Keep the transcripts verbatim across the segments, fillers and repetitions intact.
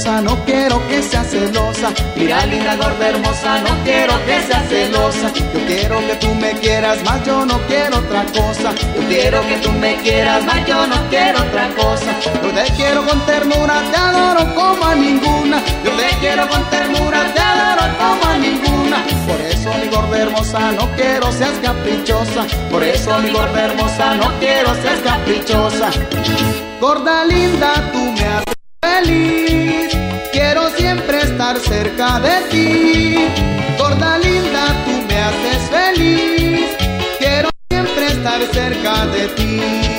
hermosa, no quiero que seas celosa. Mira, linda, gorda, hermosa, no quiero que seas celosa. Yo quiero que tú me quieras más, yo no quiero otra cosa. Yo quiero que tú me quieras más, yo no quiero otra cosa. Yo te quiero con ternura, te adoro como a ninguna. Yo te quiero con ternura, te adoro como a ninguna. Por eso, mi gorda hermosa, no quiero seas caprichosa. Por eso, mi gorda hermosa, no quiero seas caprichosa. Gorda linda, tú me haces feliz, quiero siempre estar cerca de ti. Gorda linda, tú me haces feliz, quiero siempre estar cerca de ti.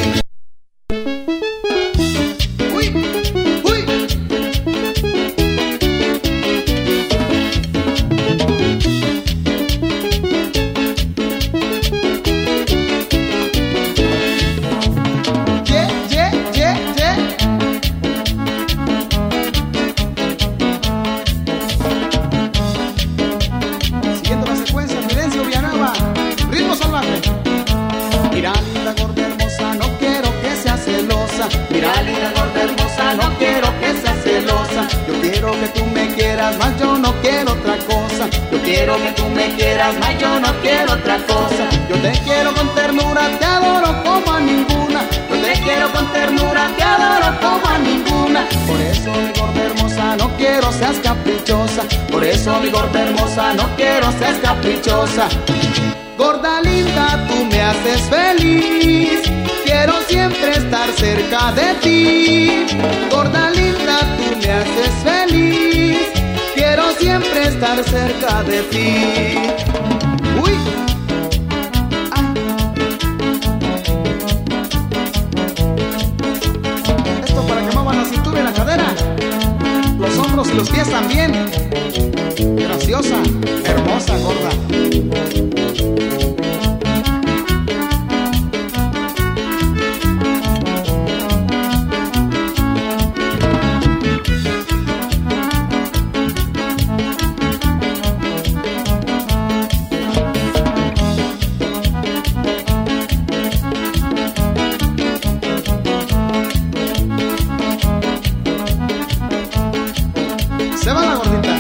Uy, uy. Mira, linda, gorda, hermosa, no quiero que seas celosa. Yo quiero que tú me quieras más, yo no quiero otra cosa. Yo quiero que tú me quieras más, yo no quiero otra cosa. Yo te quiero con ternura, te adoro como a ninguna. Yo te quiero con ternura, te adoro como a ninguna. Por eso, mi gorda hermosa, no quiero seas caprichosa. Por eso, mi gorda hermosa, no quiero seas caprichosa. Gorda linda, tú me haces feliz, quiero siempre estar cerca de ti. Gorda linda, tú me haces feliz, quiero siempre estar cerca de ti. Uy. Ah. Esto para que muevan la cintura y la cadera, los hombros y los pies también. Graciosa, hermosa, gorda. Se va la gordita.